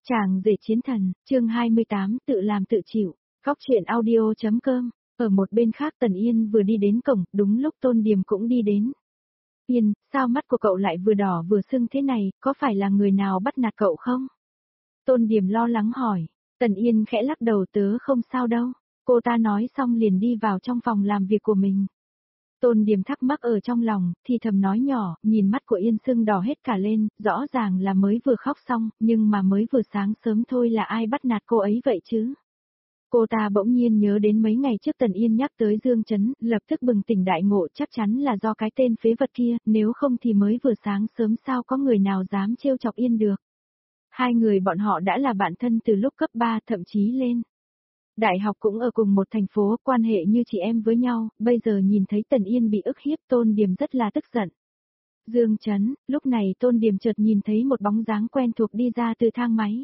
Chàng rể chiến thần, chương 28 tự làm tự chịu, góc truyện audio.com. Ở một bên khác Tần Yên vừa đi đến cổng, đúng lúc Tôn Điềm cũng đi đến. Yên, sao mắt của cậu lại vừa đỏ vừa sưng thế này, có phải là người nào bắt nạt cậu không? Tôn Điềm lo lắng hỏi. Tần Yên khẽ lắc đầu, tớ không sao đâu. Cô ta nói xong liền đi vào trong phòng làm việc của mình. Tôn Điềm thắc mắc ở trong lòng, thì thầm nói nhỏ, nhìn mắt của Yên sưng đỏ hết cả lên, rõ ràng là mới vừa khóc xong, nhưng mà mới vừa sáng sớm thôi là ai bắt nạt cô ấy vậy chứ? Cô ta bỗng nhiên nhớ đến mấy ngày trước Tần Yên nhắc tới Dương Chấn, lập tức bừng tỉnh đại ngộ, chắc chắn là do cái tên phế vật kia, nếu không thì mới vừa sáng sớm sao có người nào dám trêu chọc Yên được. Hai người bọn họ đã là bạn thân từ lúc cấp 3, thậm chí lên đại học cũng ở cùng một thành phố, quan hệ như chị em với nhau, bây giờ nhìn thấy Tần Yên bị ức hiếp, Tôn Điềm rất là tức giận. Dương Chấn, lúc này Tôn Điềm chợt nhìn thấy một bóng dáng quen thuộc đi ra từ thang máy.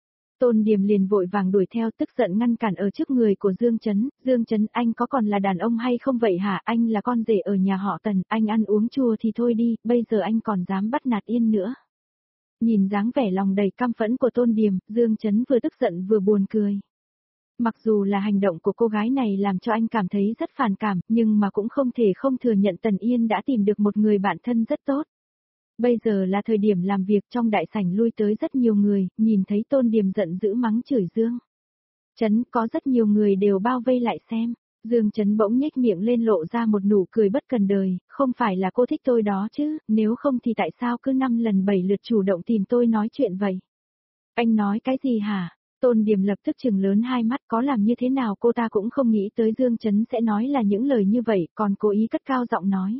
Tôn Điềm liền vội vàng đuổi theo, tức giận ngăn cản ở trước người của Dương Chấn. Dương Chấn, anh có còn là đàn ông hay không vậy hả? Anh là con rể ở nhà họ Tần, anh ăn uống chua thì thôi đi, bây giờ anh còn dám bắt nạt Yên nữa. Nhìn dáng vẻ lòng đầy căm phẫn của Tôn Điềm, Dương Chấn vừa tức giận vừa buồn cười. Mặc dù là hành động của cô gái này làm cho anh cảm thấy rất phản cảm, nhưng mà cũng không thể không thừa nhận Tần Yên đã tìm được một người bạn thân rất tốt. Bây giờ là thời điểm làm việc, trong đại sảnh lui tới rất nhiều người, nhìn thấy Tôn Điềm giận dữ mắng chửi Dương Chấn, có rất nhiều người đều bao vây lại xem. Dương Chấn bỗng nhếch miệng lên lộ ra một nụ cười bất cần đời, không phải là cô thích tôi đó chứ, nếu không thì tại sao cứ 5 lần 7 lượt chủ động tìm tôi nói chuyện vậy? Anh nói cái gì hả? Tôn Điềm lập tức trừng lớn hai mắt, có làm như thế nào cô ta cũng không nghĩ tới Dương Chấn sẽ nói là những lời như vậy, còn cố ý cất cao giọng nói.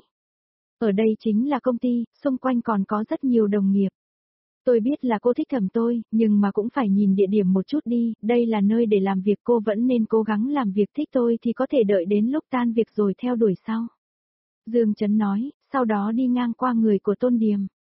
Ở đây chính là công ty, xung quanh còn có rất nhiều đồng nghiệp. Tôi biết là cô thích thầm tôi, nhưng mà cũng phải nhìn địa điểm một chút đi, đây là nơi để làm việc, cô vẫn nên cố gắng làm việc, thích tôi thì có thể đợi đến lúc tan việc rồi theo đuổi sau. Dương Chấn nói, sau đó đi ngang qua người của Tôn Điềm.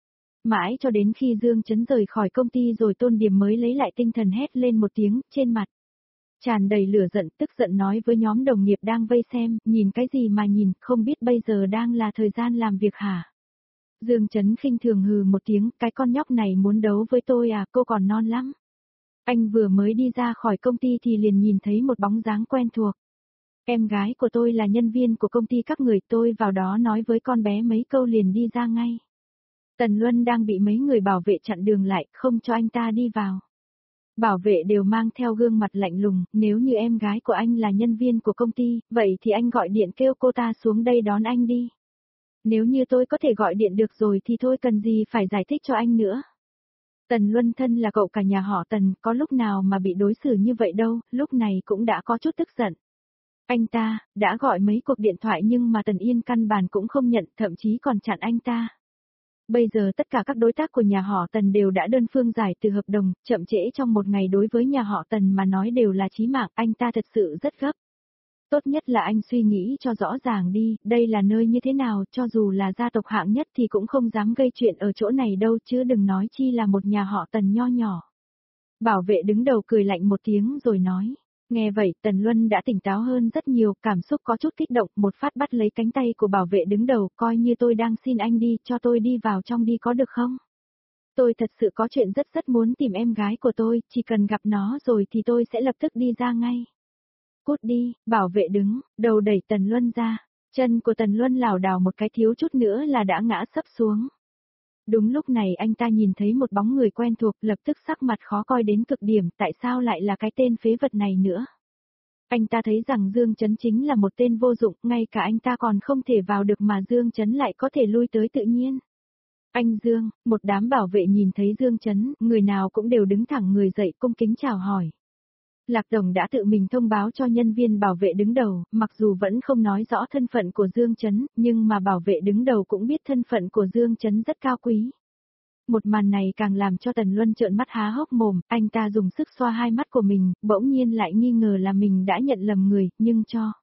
Mãi cho đến khi Dương Chấn rời khỏi công ty rồi Tôn Điềm mới lấy lại tinh thần hét lên một tiếng, trên mặt tràn đầy lửa giận, tức giận nói với nhóm đồng nghiệp đang vây xem, nhìn cái gì mà nhìn, không biết bây giờ đang là thời gian làm việc hả? Dương Chấn khinh thường hừ một tiếng, cái con nhóc này muốn đấu với tôi à, cô còn non lắm. Anh vừa mới đi ra khỏi công ty thì liền nhìn thấy một bóng dáng quen thuộc. Em gái của tôi là nhân viên của công ty các người, tôi vào đó nói với con bé mấy câu liền đi ra ngay. Tần Luân đang bị mấy người bảo vệ chặn đường lại, không cho anh ta đi vào. Bảo vệ đều mang theo gương mặt lạnh lùng, nếu như em gái của anh là nhân viên của công ty, vậy thì anh gọi điện kêu cô ta xuống đây đón anh đi. Nếu như tôi có thể gọi điện được rồi thì thôi cần gì phải giải thích cho anh nữa. Tần Luân thân là cậu cả nhà họ Tần, có lúc nào mà bị đối xử như vậy đâu, lúc này cũng đã có chút tức giận. Anh ta, đã gọi mấy cuộc điện thoại nhưng mà Tần Yên căn bản cũng không nhận, thậm chí còn chặn anh ta. Bây giờ tất cả các đối tác của nhà họ Tần đều đã đơn phương giải từ hợp đồng, chậm trễ trong một ngày đối với nhà họ Tần mà nói đều là chí mạng, anh ta thật sự rất gấp. Tốt nhất là anh suy nghĩ cho rõ ràng đi, đây là nơi như thế nào, cho dù là gia tộc hạng nhất thì cũng không dám gây chuyện ở chỗ này đâu chứ đừng nói chi là một nhà họ Tần nho nhỏ. Bảo vệ đứng đầu cười lạnh một tiếng rồi nói. Nghe vậy Tần Luân đã tỉnh táo hơn rất nhiều, cảm xúc có chút kích động, một phát bắt lấy cánh tay của bảo vệ đứng đầu, coi như tôi đang xin anh đi, cho tôi đi vào trong đi có được không? Tôi thật sự có chuyện rất muốn tìm em gái của tôi, chỉ cần gặp nó rồi thì tôi sẽ lập tức đi ra ngay. Cút đi, bảo vệ đứng, đầu đẩy Tần Luân ra, chân của Tần Luân lảo đảo một cái thiếu chút nữa là đã ngã sấp xuống. Đúng lúc này anh ta nhìn thấy một bóng người quen thuộc, lập tức sắc mặt khó coi đến cực điểm, tại sao lại là cái tên phế vật này nữa. Anh ta thấy rằng Dương Chấn chính là một tên vô dụng, ngay cả anh ta còn không thể vào được mà Dương Chấn lại có thể lui tới tự nhiên. Anh Dương, một đám bảo vệ nhìn thấy Dương Chấn, người nào cũng đều đứng thẳng người dậy cung kính chào hỏi. Lạc Đồng đã tự mình thông báo cho nhân viên bảo vệ đứng đầu, mặc dù vẫn không nói rõ thân phận của Dương Chấn, nhưng mà bảo vệ đứng đầu cũng biết thân phận của Dương Chấn rất cao quý. Một màn này càng làm cho Tần Luân trợn mắt há hốc mồm, anh ta dùng sức xoa hai mắt của mình, bỗng nhiên lại nghi ngờ là mình đã nhận lầm người, nhưng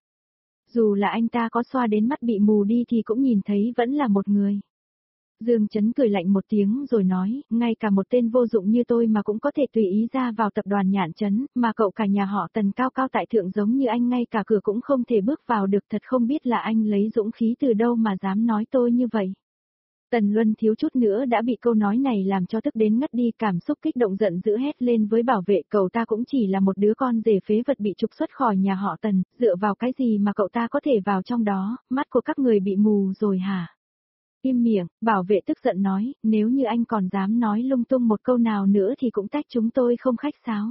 dù là anh ta có xoa đến mắt bị mù đi thì cũng nhìn thấy vẫn là một người. Dương Chấn cười lạnh một tiếng rồi nói, ngay cả một tên vô dụng như tôi mà cũng có thể tùy ý ra vào tập đoàn Nhạn Chấn, mà cậu cả nhà họ Tần cao cao tại thượng giống như anh ngay cả cửa cũng không thể bước vào được, thật không biết là anh lấy dũng khí từ đâu mà dám nói tôi như vậy. Tần Luân thiếu chút nữa đã bị câu nói này làm cho tức đến ngất đi, cảm xúc kích động giận dữ hét lên với bảo vệ, cậu ta cũng chỉ là một đứa con rể phế vật bị trục xuất khỏi nhà họ Tần, dựa vào cái gì mà cậu ta có thể vào trong đó, mắt của các người bị mù rồi hả? Im miệng, bảo vệ tức giận nói, nếu như anh còn dám nói lung tung một câu nào nữa thì cũng trách chúng tôi không khách sáo.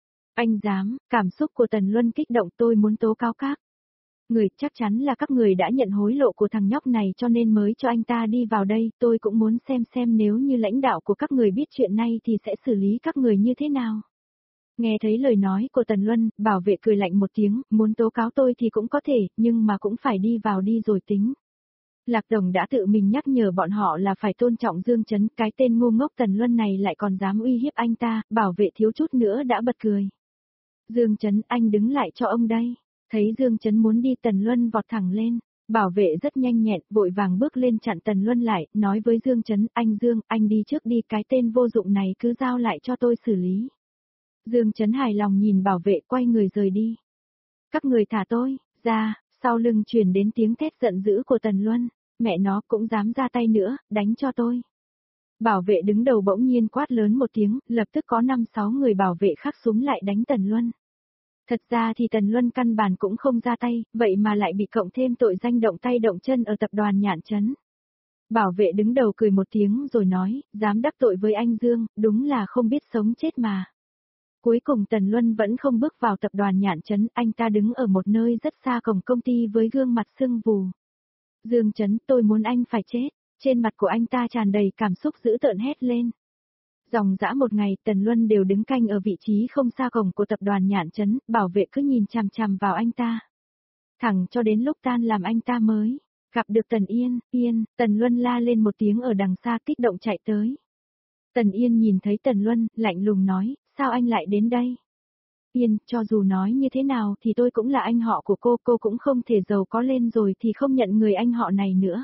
Anh dám, cảm xúc của Tần Luân kích động, tôi muốn tố cáo các người, chắc chắn là các người đã nhận hối lộ của thằng nhóc này cho nên mới cho anh ta đi vào đây, tôi cũng muốn xem nếu như lãnh đạo của các người biết chuyện này thì sẽ xử lý các người như thế nào. Nghe thấy lời nói của Tần Luân, bảo vệ cười lạnh một tiếng, muốn tố cáo tôi thì cũng có thể, nhưng mà cũng phải đi vào đi rồi tính. Lạc Đồng đã tự mình nhắc nhở bọn họ là phải tôn trọng Dương Chấn, cái tên ngu ngốc Tần Luân này lại còn dám uy hiếp anh ta, bảo vệ thiếu chút nữa đã bật cười. Dương Chấn, anh đứng lại cho ông đây. Thấy Dương Chấn muốn đi, Tần Luân vọt thẳng lên. Bảo vệ rất nhanh nhẹn, vội vàng bước lên chặn Tần Luân lại, nói với Dương Chấn, anh Dương, anh đi trước đi, cái tên vô dụng này cứ giao lại cho tôi xử lý. Dương Chấn hài lòng nhìn bảo vệ, quay người rời đi. Các người thả tôi ra, sau lưng truyền đến tiếng thét giận dữ của Tần Luân, mẹ nó cũng dám ra tay nữa, đánh cho tôi. Bảo vệ đứng đầu bỗng nhiên quát lớn một tiếng, lập tức có 5-6 người bảo vệ khắc súng lại đánh Tần Luân. Thật ra thì Tần Luân căn bản cũng không ra tay, vậy mà lại bị cộng thêm tội danh động tay động chân ở tập đoàn Nhạn Trấn. Bảo vệ đứng đầu cười một tiếng rồi nói, dám đắc tội với anh Dương, đúng là không biết sống chết mà. Cuối cùng Tần Luân vẫn không bước vào tập đoàn Nhạn Trấn, anh ta đứng ở một nơi rất xa cổng công ty với gương mặt sưng vù. Dương Chấn, tôi muốn anh phải chết, trên mặt của anh ta tràn đầy cảm xúc dữ tợn hét lên. Dòng dã một ngày, Tần Luân đều đứng canh ở vị trí không xa cổng của tập đoàn Nhạn Trấn, bảo vệ cứ nhìn chằm chằm vào anh ta. Thẳng cho đến lúc tan làm anh ta mới gặp được Tần Yên, Tần Luân la lên một tiếng ở đằng xa kích động chạy tới. Tần Yên nhìn thấy Tần Luân, lạnh lùng nói, sao anh lại đến đây? Yên, cho dù nói như thế nào thì tôi cũng là anh họ của cô cũng không thể giàu có lên rồi thì không nhận người anh họ này nữa.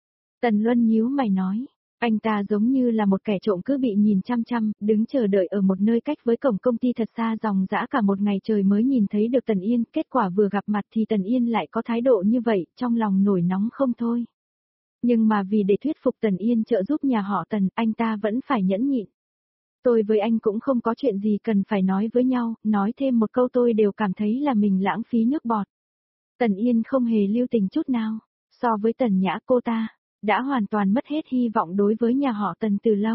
Tần Luân nhíu mày nói, anh ta giống như là một kẻ trộm cứ bị nhìn chăm chăm, đứng chờ đợi ở một nơi cách với cổng công ty thật xa dòng dã cả một ngày trời mới nhìn thấy được Tần Yên, kết quả vừa gặp mặt thì Tần Yên lại có thái độ như vậy, trong lòng nổi nóng không thôi. Nhưng mà vì để thuyết phục Tần Yên trợ giúp nhà họ Tần, anh ta vẫn phải nhẫn nhịn. Tôi với anh cũng không có chuyện gì cần phải nói với nhau, nói thêm một câu tôi đều cảm thấy là mình lãng phí nước bọt. Tần Yên không hề lưu tình chút nào, so với Tần Nhã cô ta đã hoàn toàn mất hết hy vọng đối với nhà họ Tần từ lâu.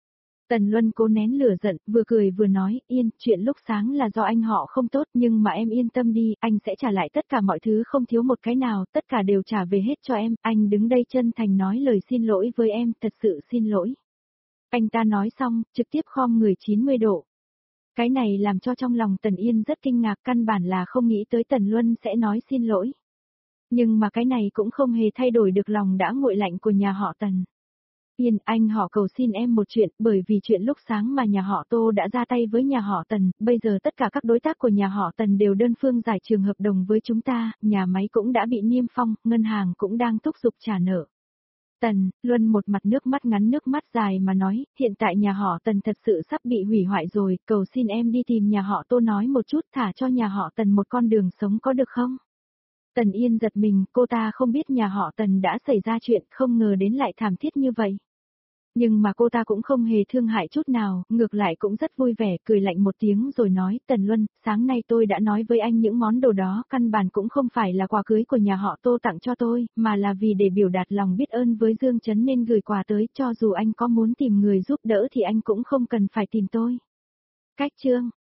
Tần Luân cố nén lửa giận, vừa cười vừa nói, Yên, chuyện lúc sáng là do anh họ không tốt nhưng mà em yên tâm đi, anh sẽ trả lại tất cả mọi thứ không thiếu một cái nào, tất cả đều trả về hết cho em, anh đứng đây chân thành nói lời xin lỗi với em, thật sự xin lỗi. Anh ta nói xong, trực tiếp khom người 90 độ. Cái này làm cho trong lòng Tần Yên rất kinh ngạc, căn bản là không nghĩ tới Tần Luân sẽ nói xin lỗi. Nhưng mà cái này cũng không hề thay đổi được lòng đã nguội lạnh của nhà họ Tần. Yên, anh họ cầu xin em một chuyện, bởi vì chuyện lúc sáng mà nhà họ Tô đã ra tay với nhà họ Tần, bây giờ tất cả các đối tác của nhà họ Tần đều đơn phương giải trừ hợp đồng với chúng ta, nhà máy cũng đã bị niêm phong, ngân hàng cũng đang thúc giục trả nợ. Tần Luân một mặt nước mắt ngắn nước mắt dài mà nói, hiện tại nhà họ Tần thật sự sắp bị hủy hoại rồi, cầu xin em đi tìm nhà họ Tô nói một chút thả cho nhà họ Tần một con đường sống có được không? Tần Yên giật mình, cô ta không biết nhà họ Tần đã xảy ra chuyện, không ngờ đến lại thảm thiết như vậy. Nhưng mà cô ta cũng không hề thương hại chút nào, ngược lại cũng rất vui vẻ, cười lạnh một tiếng rồi nói, Tần Luân, sáng nay tôi đã nói với anh những món đồ đó, căn bản cũng không phải là quà cưới của nhà họ Tô tặng cho tôi, mà là vì để biểu đạt lòng biết ơn với Dương Chấn nên gửi quà tới, cho dù anh có muốn tìm người giúp đỡ thì anh cũng không cần phải tìm tôi. Cách chương